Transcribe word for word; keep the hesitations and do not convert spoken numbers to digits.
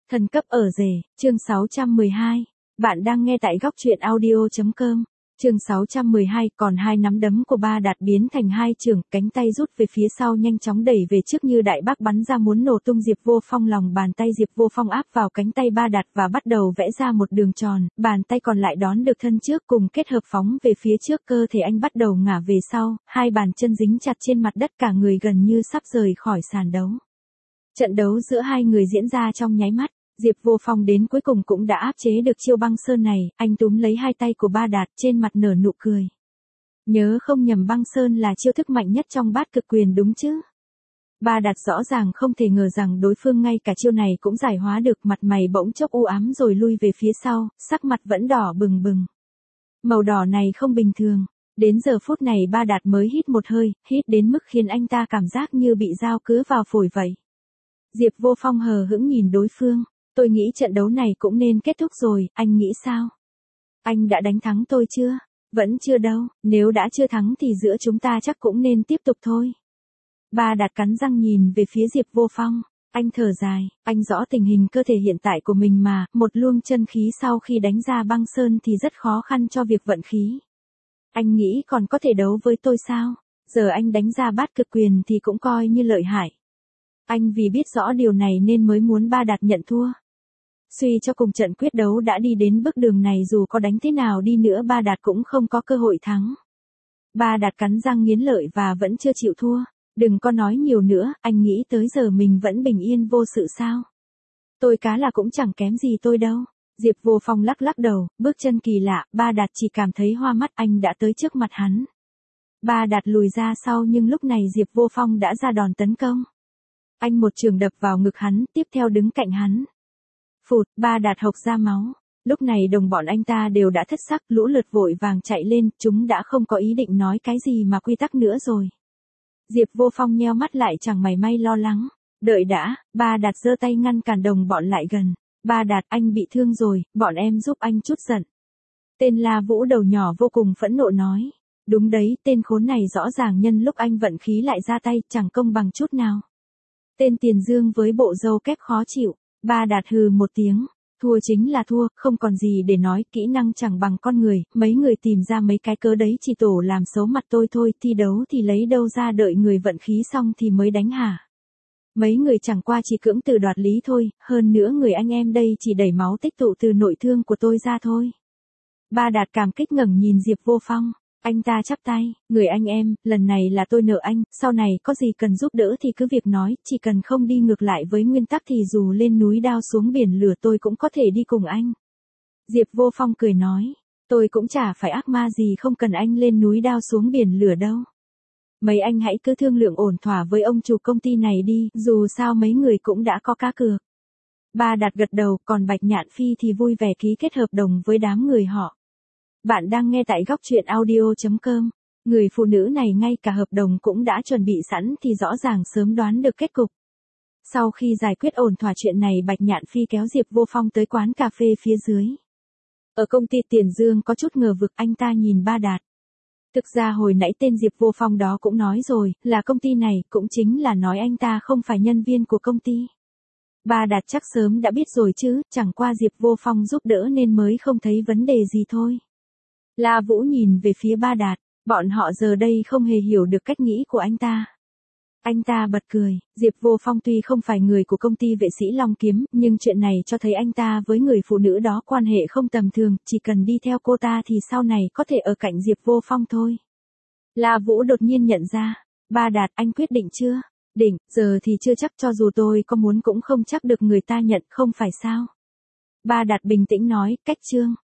Thần cấp ở rể, chương sáu trăm mười hai. Bạn đang nghe tại góc truyện audio chấm com. Chương sáu trăm mười hai, còn hai nắm đấm của Ba Đạt biến thành hai chưởng, cánh tay rút về phía sau nhanh chóng đẩy về trước như đại bác bắn ra muốn nổ tung Diệp Vô Phong. Lòng bàn tay Diệp Vô Phong áp vào cánh tay Ba Đạt và bắt đầu vẽ ra một đường tròn, bàn tay còn lại đón được thân trước cùng kết hợp phóng về phía trước, cơ thể anh bắt đầu ngả về sau, hai bàn chân dính chặt trên mặt đất, cả người gần như sắp rời khỏi sàn đấu. Trận đấu giữa hai người diễn ra trong nháy mắt. Diệp Vô Phong đến cuối cùng cũng đã áp chế được chiêu băng sơn này, anh túm lấy hai tay của Ba Đạt, trên mặt nở nụ cười. Nhớ không nhầm, băng sơn là chiêu thức mạnh nhất trong bát cực quyền đúng chứ? Ba Đạt rõ ràng không thể ngờ rằng đối phương ngay cả chiêu này cũng giải hóa được, mặt mày bỗng chốc u ám rồi lui về phía sau, sắc mặt vẫn đỏ bừng bừng. Màu đỏ này không bình thường. Đến giờ phút này Ba Đạt mới hít một hơi, hít đến mức khiến anh ta cảm giác như bị dao cứa vào phổi vậy. Diệp Vô Phong hờ hững nhìn đối phương. Tôi nghĩ trận đấu này cũng nên kết thúc rồi, anh nghĩ sao? Anh đã đánh thắng tôi chưa? Vẫn chưa đâu, nếu đã chưa thắng thì giữa chúng ta chắc cũng nên tiếp tục thôi. Ba Đạt cắn răng nhìn về phía Diệp Vô Phong, anh thở dài, anh rõ tình hình cơ thể hiện tại của mình mà, một luồng chân khí sau khi đánh ra băng sơn thì rất khó khăn cho việc vận khí. Anh nghĩ còn có thể đấu với tôi sao? Giờ anh đánh ra bát cực quyền thì cũng coi như lợi hại. Anh vì biết rõ điều này nên mới muốn Ba Đạt nhận thua. Suy cho cùng trận quyết đấu đã đi đến bước đường này, dù có đánh thế nào đi nữa Ba Đạt cũng không có cơ hội thắng. Ba Đạt cắn răng nghiến lợi và vẫn chưa chịu thua. Đừng có nói nhiều nữa, anh nghĩ tới giờ mình vẫn bình yên vô sự sao? Tôi cá là cũng chẳng kém gì tôi đâu. Diệp Vô Phong lắc lắc đầu, bước chân kỳ lạ, Ba Đạt chỉ cảm thấy hoa mắt, anh đã tới trước mặt hắn. Ba Đạt lùi ra sau nhưng lúc này Diệp Vô Phong đã ra đòn tấn công. Anh một chưởng đập vào ngực hắn, tiếp theo đứng cạnh hắn. Phụt, Ba Đạt hộc ra máu. Lúc này đồng bọn anh ta đều đã thất sắc, lũ lượt vội vàng chạy lên, chúng đã không có ý định nói cái gì mà quy tắc nữa rồi. Diệp Vô Phong nheo mắt lại chẳng mảy may lo lắng. Đợi đã, Ba Đạt giơ tay ngăn cản đồng bọn lại gần. Ba Đạt, anh bị thương rồi, bọn em giúp anh chút giận. Tên La Vũ đầu nhỏ vô cùng phẫn nộ nói. Đúng đấy, tên khốn này rõ ràng nhân lúc anh vận khí lại ra tay, chẳng công bằng chút nào. Tên Tiền Dương với bộ râu kép khó chịu. Ba Đạt hừ một tiếng, thua chính là thua, không còn gì để nói, kỹ năng chẳng bằng con người, mấy người tìm ra mấy cái cớ đấy chỉ tổ làm xấu mặt tôi thôi, thi đấu thì lấy đâu ra, đợi người vận khí xong thì mới đánh hả? Mấy người chẳng qua chỉ cưỡng từ đoạt lý thôi, hơn nữa người anh em đây chỉ đẩy máu tích tụ từ nội thương của tôi ra thôi. Ba Đạt cảm kích ngẩng nhìn Diệp Vô Phong. Anh ta chắp tay, người anh em, lần này là tôi nợ anh, sau này có gì cần giúp đỡ thì cứ việc nói, chỉ cần không đi ngược lại với nguyên tắc thì dù lên núi đao xuống biển lửa tôi cũng có thể đi cùng anh. Diệp Vô Phong cười nói, tôi cũng chả phải ác ma gì, không cần anh lên núi đao xuống biển lửa đâu. Mấy anh hãy cứ thương lượng ổn thỏa với ông chủ công ty này đi, dù sao mấy người cũng đã có cá cược. Ba Đạt gật đầu, còn Bạch Nhạn Phi thì vui vẻ ký kết hợp đồng với đám người họ. Bạn đang nghe tại góc truyện audio chấm com. Người phụ nữ này ngay cả hợp đồng cũng đã chuẩn bị sẵn thì rõ ràng sớm đoán được kết cục. Sau khi giải quyết ổn thỏa chuyện này, Bạch Nhạn Phi kéo Diệp Vô Phong tới quán cà phê phía dưới. Ở công ty Tiền Dương có chút ngờ vực, anh ta nhìn Ba Đạt. Thực ra hồi nãy tên Diệp Vô Phong đó cũng nói rồi, là công ty này, cũng chính là nói anh ta không phải nhân viên của công ty. Ba Đạt chắc sớm đã biết rồi chứ, chẳng qua Diệp Vô Phong giúp đỡ nên mới không thấy vấn đề gì thôi. La Vũ nhìn về phía Ba Đạt, bọn họ giờ đây không hề hiểu được cách nghĩ của anh ta. Anh ta bật cười, Diệp Vô Phong tuy không phải người của công ty vệ sĩ Long Kiếm, nhưng chuyện này cho thấy anh ta với người phụ nữ đó quan hệ không tầm thường, chỉ cần đi theo cô ta thì sau này có thể ở cạnh Diệp Vô Phong thôi. La Vũ đột nhiên nhận ra, Ba Đạt, anh quyết định chưa? Định, giờ thì chưa chắc, cho dù tôi có muốn cũng không chắc được người ta nhận, không phải sao? Ba Đạt bình tĩnh nói, cách chương.